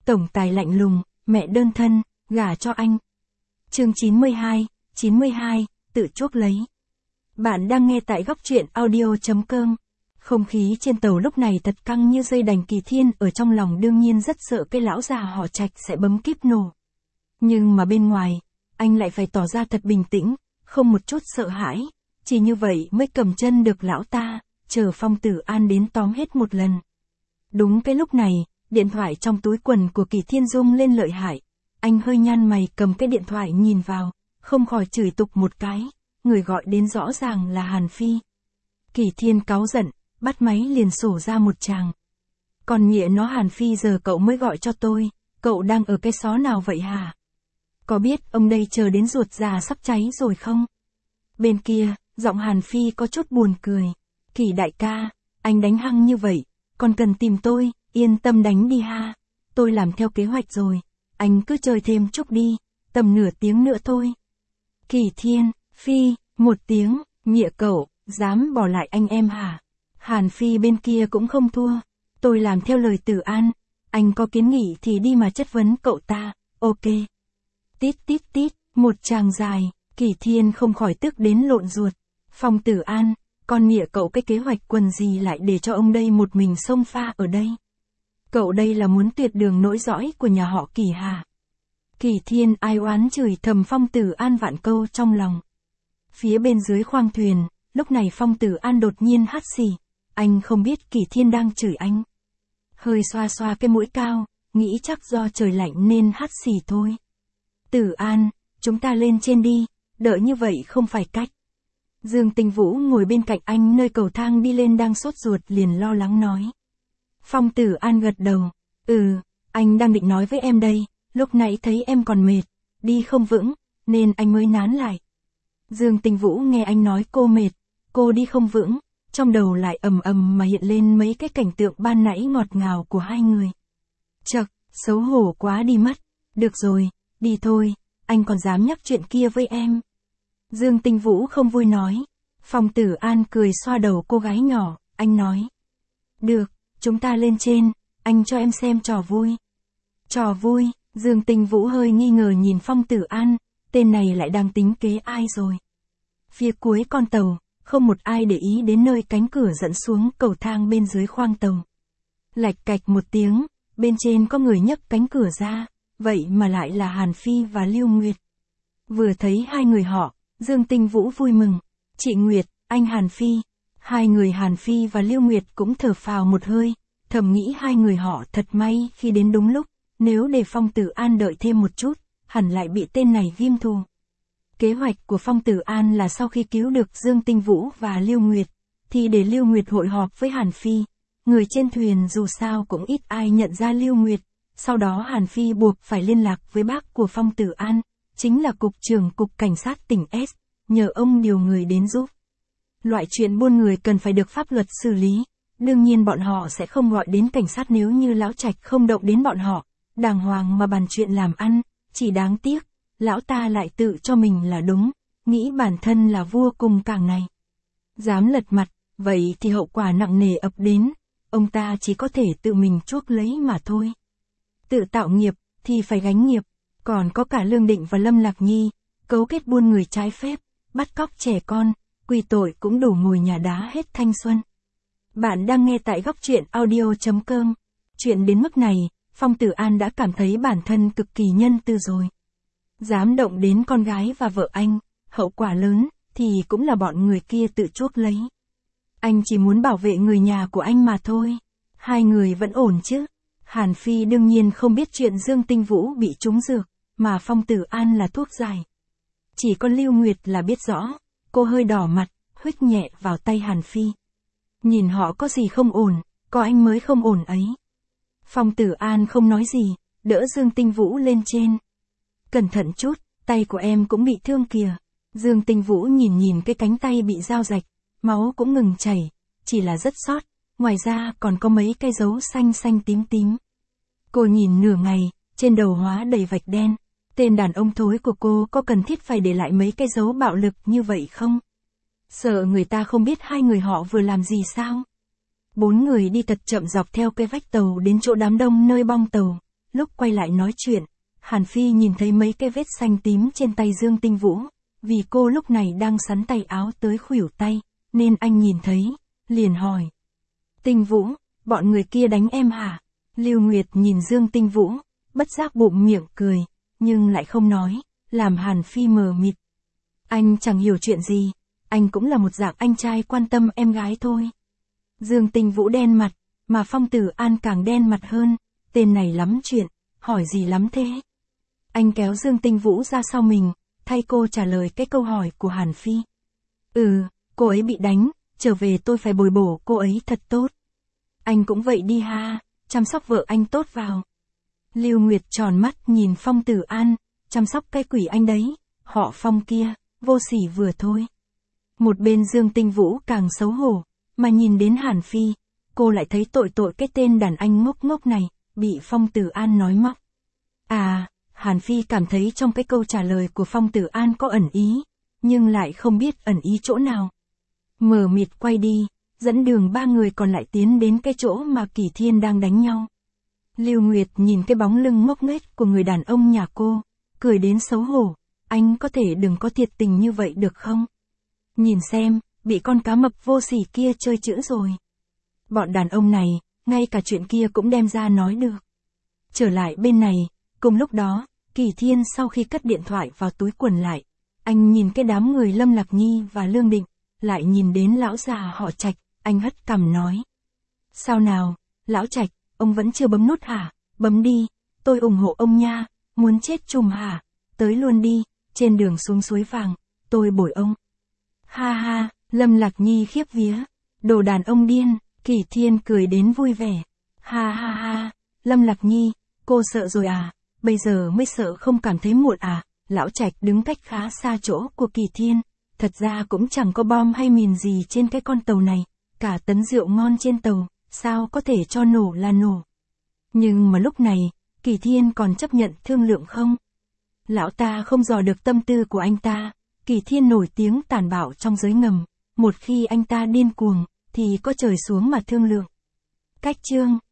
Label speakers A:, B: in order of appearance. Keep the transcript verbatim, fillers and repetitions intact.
A: Tổng tài lạnh lùng, mẹ đơn thân, gả cho anh. Chương chín mươi hai, chín mươi hai, tự chuốc lấy. Bạn đang nghe tại góc truyện audio.com. Không khí trên tàu lúc này thật căng như dây đành. Kỳ Thiên ở trong lòng đương nhiên rất sợ cái lão già họ Trạch sẽ bấm kíp nổ. Nhưng mà bên ngoài, anh lại phải tỏ ra thật bình tĩnh, không một chút sợ hãi. Chỉ như vậy mới cầm chân được lão ta, chờ Phong Tử An đến tóm hết một lần. Đúng cái lúc này, điện thoại trong túi quần của Kỳ Thiên rung lên lợi hại. Anh hơi nhăn mày cầm cái điện thoại nhìn vào, không khỏi chửi tục một cái, người gọi đến rõ ràng là Hàn Phi. Kỳ Thiên cáu giận, bắt máy liền sổ ra một tràng. Còn nhịa nó Hàn Phi, giờ cậu mới gọi cho tôi, cậu đang ở cái xó nào vậy hả? Có biết ông đây chờ đến ruột già sắp cháy rồi không? Bên kia, giọng Hàn Phi có chút buồn cười. Kỳ đại ca, anh đánh hăng như vậy, còn cần tìm tôi, yên tâm đánh đi ha. Tôi làm theo kế hoạch rồi, anh cứ chơi thêm chút đi, tầm nửa tiếng nữa thôi. Kỳ Thiên, Phi, một tiếng, nhịa cậu, dám bỏ lại anh em hả? Hàn Phi bên kia cũng không thua, tôi làm theo lời Tử An, anh có kiến nghị thì đi mà chất vấn cậu ta, ok. Tít tít tít, một tràng dài, Kỳ Thiên không khỏi tức đến lộn ruột. Phong Tử An, con nhịa cậu cái kế hoạch quần gì lại để cho ông đây một mình xông pha ở đây? Cậu đây là muốn tuyệt đường nối dõi của nhà họ Kỳ hả? Kỳ Thiên ai oán chửi thầm Phong Tử An vạn câu trong lòng. Phía bên dưới khoang thuyền, lúc này Phong Tử An đột nhiên hắt xì. Anh không biết Kỳ Thiên đang chửi anh. Hơi xoa xoa cái mũi cao, nghĩ chắc do trời lạnh nên hắt xì thôi. Tử An, chúng ta lên trên đi, đợi như vậy không phải cách. Dương Tinh Vũ ngồi bên cạnh anh nơi cầu thang đi lên đang sốt ruột liền lo lắng nói. Phong Tử An gật đầu, ừ, anh đang định nói với em đây, lúc nãy thấy em còn mệt, đi không vững, nên anh mới nán lại. Dương Tinh Vũ nghe anh nói cô mệt, cô đi không vững, trong đầu lại ầm ầm mà hiện lên mấy cái cảnh tượng ban nãy ngọt ngào của hai người. Chậc, xấu hổ quá đi mất, được rồi, đi thôi, anh còn dám nhắc chuyện kia với em. Dương Tinh Vũ không vui nói. Phong Tử An cười xoa đầu cô gái nhỏ, anh nói. Được, chúng ta lên trên, anh cho em xem trò vui. Trò vui, Dương Tinh Vũ hơi nghi ngờ nhìn Phong Tử An, tên này lại đang tính kế ai rồi. Phía cuối con tàu, không một ai để ý đến nơi cánh cửa dẫn xuống cầu thang bên dưới khoang tàu. Lạch cạch một tiếng, bên trên có người nhấc cánh cửa ra, vậy mà lại là Hàn Phi và Lưu Nguyệt. Vừa thấy hai người họ, Dương Tinh Vũ vui mừng. Chị Nguyệt, anh Hàn Phi. Hai người Hàn Phi và Lưu Nguyệt cũng thở phào một hơi, thầm nghĩ hai người họ thật may khi đến đúng lúc, nếu để Phong Tử An đợi thêm một chút, hẳn lại bị tên này ghim thù. Kế hoạch của Phong Tử An là sau khi cứu được Dương Tinh Vũ và Lưu Nguyệt, thì để Lưu Nguyệt hội họp với Hàn Phi. Người trên thuyền dù sao cũng ít ai nhận ra Lưu Nguyệt, sau đó Hàn Phi buộc phải liên lạc với bác của Phong Tử An, chính là Cục trưởng Cục Cảnh sát tỉnh S, nhờ ông điều người đến giúp. Loại chuyện buôn người cần phải được pháp luật xử lý, đương nhiên bọn họ sẽ không gọi đến cảnh sát nếu như lão Trạch không động đến bọn họ, đàng hoàng mà bàn chuyện làm ăn, chỉ đáng tiếc, lão ta lại tự cho mình là đúng, nghĩ bản thân là vua cùng cảng này. Dám lật mặt, vậy thì hậu quả nặng nề ập đến, ông ta chỉ có thể tự mình chuốc lấy mà thôi. Tự tạo nghiệp, thì phải gánh nghiệp. Còn có cả Lương Định và Lâm Lạc Nhi, cấu kết buôn người trái phép, bắt cóc trẻ con, quy tội cũng đủ ngồi nhà đá hết thanh xuân. Bạn đang nghe tại góc truyện audio.com. Chuyện đến mức này, Phong Tử An đã cảm thấy bản thân cực kỳ nhân từ rồi. Dám động đến con gái và vợ anh, hậu quả lớn, thì cũng là bọn người kia tự chuốc lấy. Anh chỉ muốn bảo vệ người nhà của anh mà thôi. Hai người vẫn ổn chứ. Hàn Phi đương nhiên không biết chuyện Dương Tinh Vũ bị trúng dược, mà Phong Tử An là thuốc giải. Chỉ có Lưu Nguyệt là biết rõ, cô hơi đỏ mặt, huých nhẹ vào tay Hàn Phi. Nhìn họ có gì không ổn, có anh mới không ổn ấy. Phong Tử An không nói gì, đỡ Dương Tinh Vũ lên trên. Cẩn thận chút, tay của em cũng bị thương kìa. Dương Tinh Vũ nhìn nhìn cái cánh tay bị dao rạch, máu cũng ngừng chảy, chỉ là rất sót, ngoài ra còn có mấy cái dấu xanh xanh tím tím. Cô nhìn nửa ngày, trên đầu hóa đầy vạch đen. Tên đàn ông thối của cô có cần thiết phải để lại mấy cái dấu bạo lực như vậy không? Sợ người ta không biết hai người họ vừa làm gì sao? Bốn người đi thật chậm dọc theo cái vách tàu đến chỗ đám đông nơi bong tàu. lúc quay lại nói chuyện, Hàn Phi nhìn thấy mấy cái vết xanh tím trên tay Dương Tinh Vũ, vì cô lúc này đang sắn tay áo tới khuỷu tay, nên anh nhìn thấy, liền hỏi. Tinh Vũ, bọn người kia đánh em hả? Lưu Nguyệt nhìn Dương Tinh Vũ, bất giác bụng miệng cười, nhưng lại không nói, làm Hàn Phi mờ mịt. Anh chẳng hiểu chuyện gì, anh cũng là một dạng anh trai quan tâm em gái thôi. Dương Tinh Vũ đen mặt, mà Phong Tử An càng đen mặt hơn, tên này lắm chuyện, hỏi gì lắm thế? Anh kéo Dương Tinh Vũ ra sau mình, thay cô trả lời cái câu hỏi của Hàn Phi. Ừ, cô ấy bị đánh, trở về tôi phải bồi bổ cô ấy thật tốt. Anh cũng vậy đi ha, chăm sóc vợ anh tốt vào. Lưu Nguyệt tròn mắt nhìn Phong Tử An, chăm sóc cái quỷ anh đấy, họ Phong kia, vô sỉ vừa thôi. Một bên Dương Tinh Vũ càng xấu hổ, mà nhìn đến Hàn Phi, cô lại thấy tội tội cái tên đàn anh ngốc ngốc này, bị Phong Tử An nói móc. À, Hàn Phi cảm thấy trong cái câu trả lời của Phong Tử An có ẩn ý, nhưng lại không biết ẩn ý chỗ nào. Mờ mịt quay đi, dẫn đường ba người còn lại tiến đến cái chỗ mà Kỳ Thiên đang đánh nhau. Lưu Nguyệt nhìn cái bóng lưng ngốc nghếch của người đàn ông nhà cô, cười đến xấu hổ, anh có thể đừng có thiệt tình như vậy được không? Nhìn xem, bị con cá mập vô sỉ kia chơi chữ rồi. Bọn đàn ông này, ngay cả chuyện kia cũng đem ra nói được. Trở lại bên này, cùng lúc đó, Kỳ Thiên sau khi cất điện thoại vào túi quần lại, anh nhìn cái đám người Lâm Lạc Nhi và Lương Định, lại nhìn đến lão già họ Trạch, anh hất cằm nói. Sao nào, lão Trạch, ông vẫn chưa bấm nút hả? Bấm đi, tôi ủng hộ ông nha, muốn chết chùm hả? Tới luôn đi, trên đường xuống suối vàng, tôi bồi ông. Ha ha, Lâm Lạc Nhi khiếp vía, đồ đàn ông điên, Kỳ Thiên cười đến vui vẻ. Ha ha ha, Lâm Lạc Nhi, cô sợ rồi à, bây giờ mới sợ không cảm thấy muộn à? Lão Trạch đứng cách khá xa chỗ của Kỳ Thiên, thật ra cũng chẳng có bom hay mìn gì trên cái con tàu này, cả tấn rượu ngon trên tàu, sao có thể cho nổ là nổ. Nhưng mà lúc này, Kỳ Thiên còn chấp nhận thương lượng không? Lão ta không dò được tâm tư của anh ta, Kỳ Thiên nổi tiếng tàn bạo trong giới ngầm, một khi anh ta điên cuồng, thì có trời xuống mà thương lượng. Cách chương